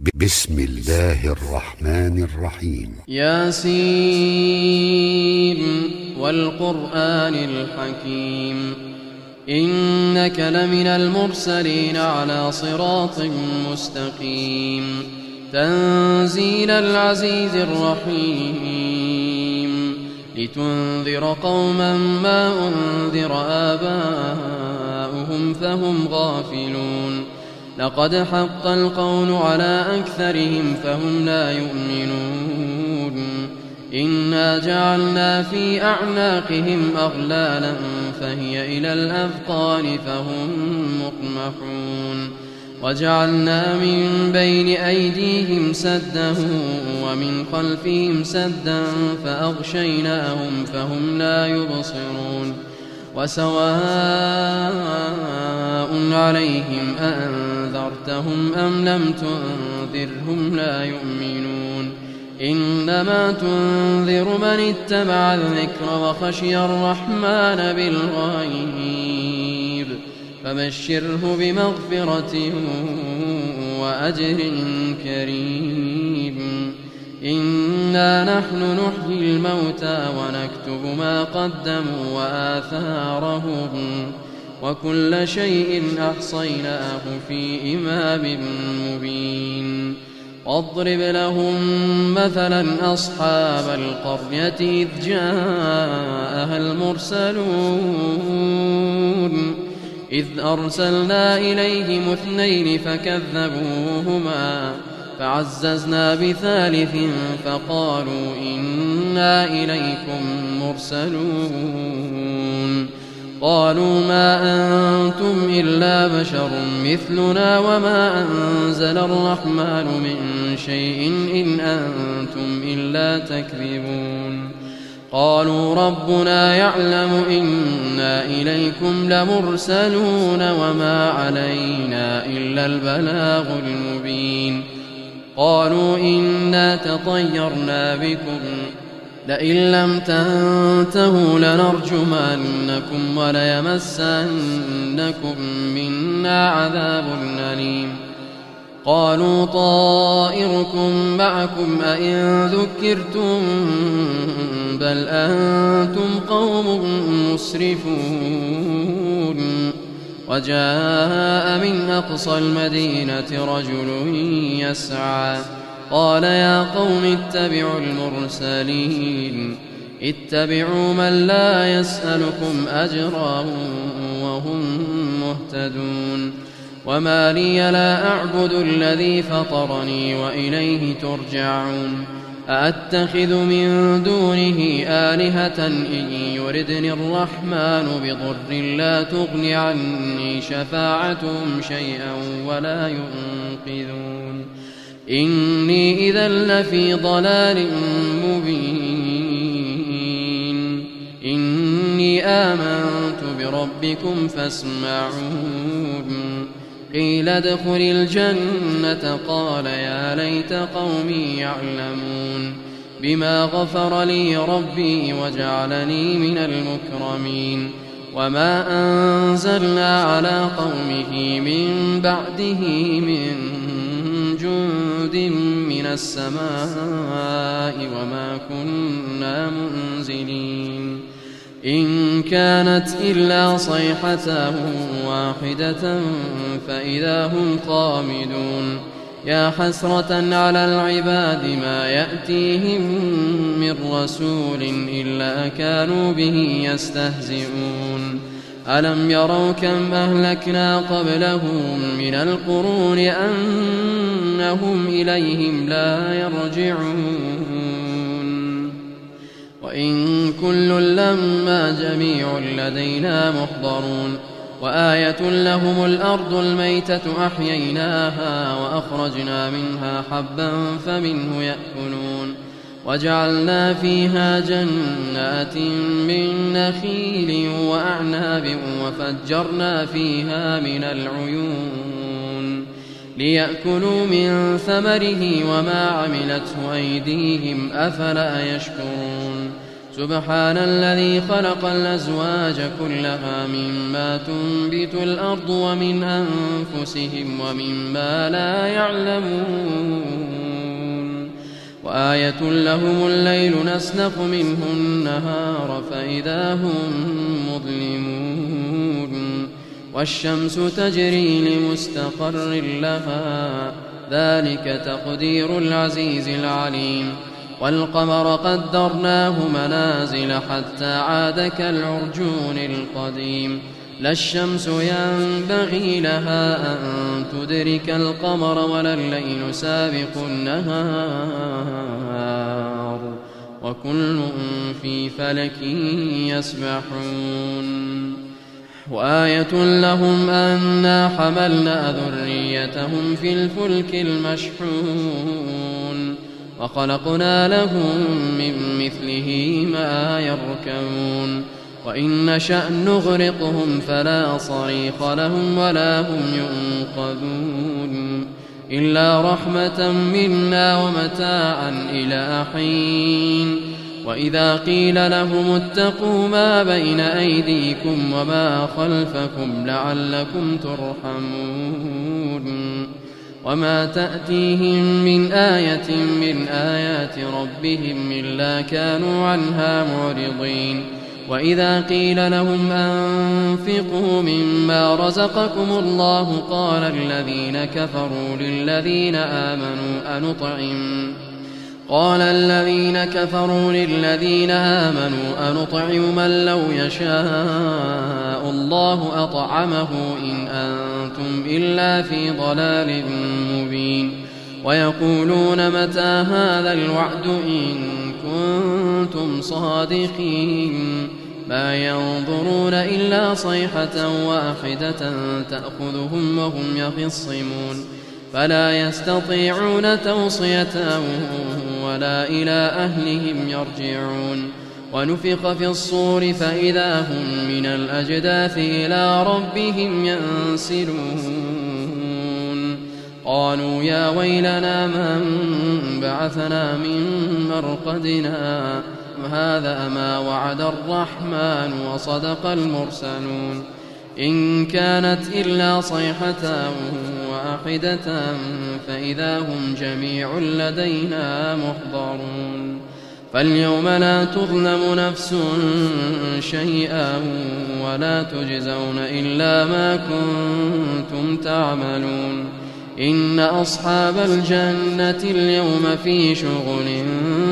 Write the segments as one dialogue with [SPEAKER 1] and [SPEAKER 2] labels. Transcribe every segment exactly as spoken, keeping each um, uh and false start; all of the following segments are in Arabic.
[SPEAKER 1] بسم الله الرحمن الرحيم.
[SPEAKER 2] ياسين والقرآن الحكيم إنك لمن المرسلين على صراط مستقيم تنزيل العزيز الرحيم لتنذر قوما ما أنذر آباؤهم فهم غافلون لقد حق القول على أكثرهم فهم لا يؤمنون إنا جعلنا في أعناقهم أغلالا فهي إلى الأذقان فهم مقمحون وجعلنا من بين أيديهم سدا ومن خلفهم سدا فأغشيناهم فهم لا يبصرون وسواء عليهم أأنذرتهم أم لم تنذرهم لا يؤمنون إنما تنذر من اتبع الذكر وخشي الرحمن بالغيب فبشره بمغفرة وأجر كريم إنا نحن نحيي الموتى ونكتب ما قدموا وآثارهم وكل شيء أحصيناه في إمام مبين واضرب لهم مثلا أصحاب القرية إذ جاءها المرسلون إذ أرسلنا إليهم اثنين فكذبوهما فعززنا بثالث فقالوا إنا إليكم مرسلون قالوا ما أنتم إلا بشر مثلنا وما أنزل الرحمن من شيء إن أنتم إلا تكذبون قالوا ربنا يعلم إنا إليكم لمرسلون وما علينا إلا البلاغ المبين قالوا إنا تطيرنا بكم لئن لم تنتهوا لنرجمنكم وليمسنكم منا عذاب أليم قالوا طائركم معكم أئن ذكرتم بل أنتم قوم مسرفون وجاء من أقصى المدينة رجل يسعى قال يا قوم اتبعوا المرسلين اتبعوا من لا يسألكم أجرا وهم مهتدون وما لي لا أعبد الذي فطرني وإليه ترجعون أأتخذ من دونه آلهة إن يردني الرحمن بضر لا تغن عني شفاعتهم شيئا ولا ينقذون إني إذا لفي ضلال مبين إني آمنت بربكم فاسمعون قيل ادخل الجنة قال يا ليت قومي يعلمون بما غفر لي ربي وجعلني من المكرمين وما أنزلنا على قومه من بعده من جند من السماء وما كنا منزلين إن كانت إلا صيحة واحدة فإذا هم خامدون يا حسرة على العباد ما يأتيهم من رسول إلا كانوا به يستهزئون ألم يروا كم أهلكنا قبلهم من القرون أنهم إليهم لا يرجعون وإن كل لما جميع لدينا محضرون وآية لهم الأرض الميتة أحييناها وأخرجنا منها حبا فمنه يأكلون وجعلنا فيها جنات من نخيل وأعناب وفجرنا فيها من العيون ليأكلوا من ثمره وما عملته أيديهم أفلا يشكرون سبحان الذي خلق الأزواج كلها مما تنبت الأرض ومن أنفسهم ومما لا يعلمون وآية لهم الليل نسلخ منه النهار فإذا هم مظلمون والشمس تجري لمستقر لها ذلك تقدير العزيز العليم والقمر قدرناه منازل حتى عاد كالعرجون القديم لا الشمس ينبغي لها أن تدرك القمر ولا الليل سابق النهار وكل في فلك يسبحون وآية لهم أنا حملنا ذريتهم في الفلك المشحون وخلقنا لهم من مثله ما يركبون وإن نشأ نغرقهم فلا صريخ لهم ولا هم ينقذون إلا رحمة منا ومتاعا إلى حين وإذا قيل لهم اتقوا ما بين أيديكم وما خلفكم لعلكم ترحمون وما تأتيهم من آية من آيات ربهم إلا كانوا عنها معرضين وإذا قيل لهم أنفقوا مما رزقكم الله قال الذين كفروا للذين آمنوا أنطعم قال الذين كفروا للذين آمنوا أنطعم من لو يشاء الله أطعمه إن أنتم إلا في ضلال مبين ويقولون متى هذا الوعد إن كنتم صادقين ما ينظرون إلا صيحة واحدة تأخذهم وهم يخصمون فلا يستطيعون توصية ولا إلى أهلهم يرجعون ونفخ في الصور فإذا هم من الأجداث إلى ربهم ينسلون قالوا يا ويلنا من بعثنا من مرقدنا هذا ما وعد الرحمن وصدق المرسلون إن كانت إلا صيحة واحدة فإذا هم جميع لدينا محضرون فاليوم لا تظلم نفس شيئا ولا تجزون إلا ما كنتم تعملون إن أصحاب الجنة اليوم في شغل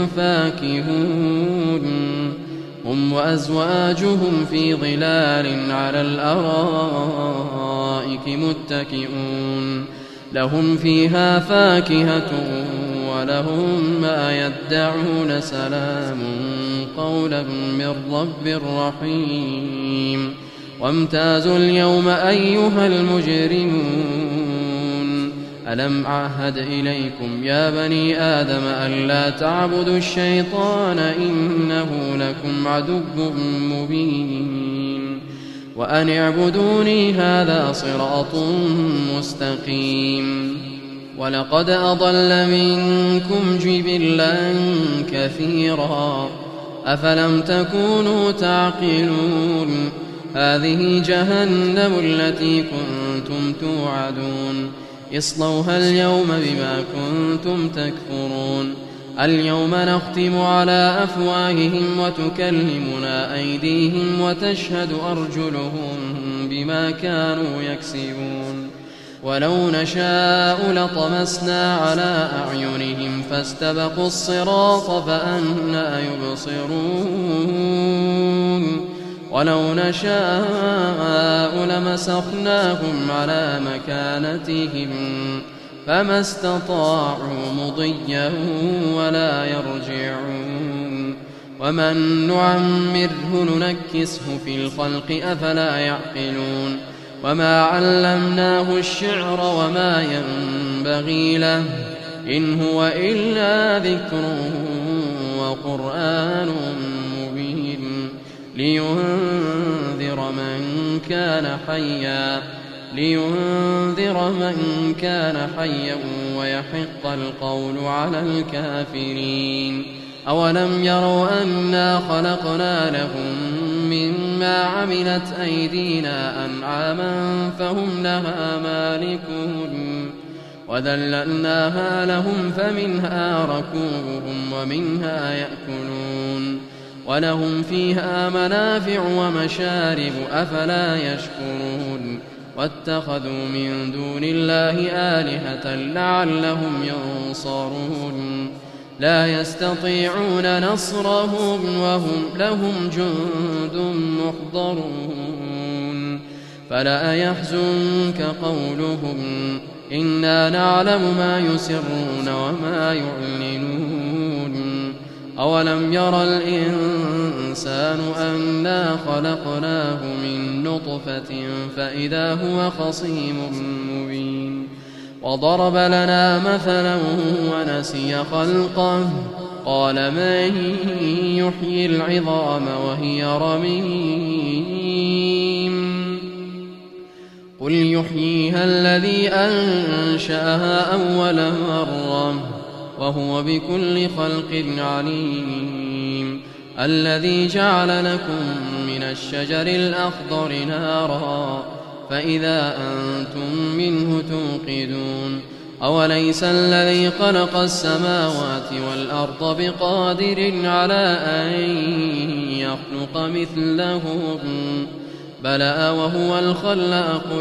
[SPEAKER 2] فاكهون هم وأزواجهم في ظلال على الأرائك متكئون لهم فيها فاكهة ولهم ما يدعون سلام قولا من رب رحيم وامتازوا اليوم أيها المجرمون ألم أعهد إليكم يا بني آدم ألا تعبدوا الشيطان إنه لكم عدو مبين وأن اعبدوني هذا صراط مستقيم ولقد أضل منكم جبلا كثيرا أفلم تكونوا تعقلون هذه جهنم التي كنتم توعدون اصلوها اليوم بما كنتم تكفرون اليوم نختم على أفواههم وتكلمنا أيديهم وتشهد أرجلهم بما كانوا يكسبون ولو نشاء لطمسنا على أعينهم فاستبقوا الصراط فأنى يبصرون ولو نشاء لمسخناهم على مكانتهم فما استطاعوا مضيا ولا يرجعون ومن نعمره ننكسه في الخلق أفلا يعقلون وما علمناه الشعر وما ينبغي له إن هو إلا ذكر وقرآن مبين لينذر من كان حيا لينذر من كان حيا ويحق القول على الكافرين أولم يروا أنا خلقنا لهم مما عملت أيدينا أنعاما فهم لها مالكون وذللناها لهم فمنها ركوبهم ومنها يأكلون ولهم فيها منافع ومشارب أفلا يشكرون واتخذوا من دون الله آلهة لعلهم ينصرون لا يستطيعون نصرهم وهم لهم جند محضرون فلا يحزنك قولهم إنا نعلم ما يسرون وما يعلنون أولم ير الإنسان أنا خلقناه من نطفة فإذا هو خصيم مبين وضرب لنا مثلا ونسي خلقه قال من يحيي العظام وهي رميم قل يحييها الذي أنشأها أول مرة وهو بكل خلق عليم الذي جعل لكم من الشجر الأخضر نارا فإذا أنتم منه توقدون أوليس الذي خلق السماوات والأرض بقادر على أن يخلق مثلهم بلى وهو الخلاق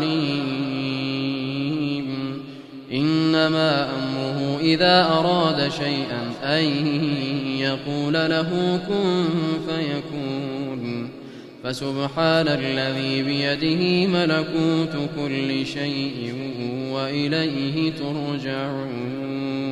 [SPEAKER 2] العليم إنما أمره إذا أراد شيئا أن يقول له كن فيكون فسبحان الذي بيده ملكوت كل شيء وإليه ترجعون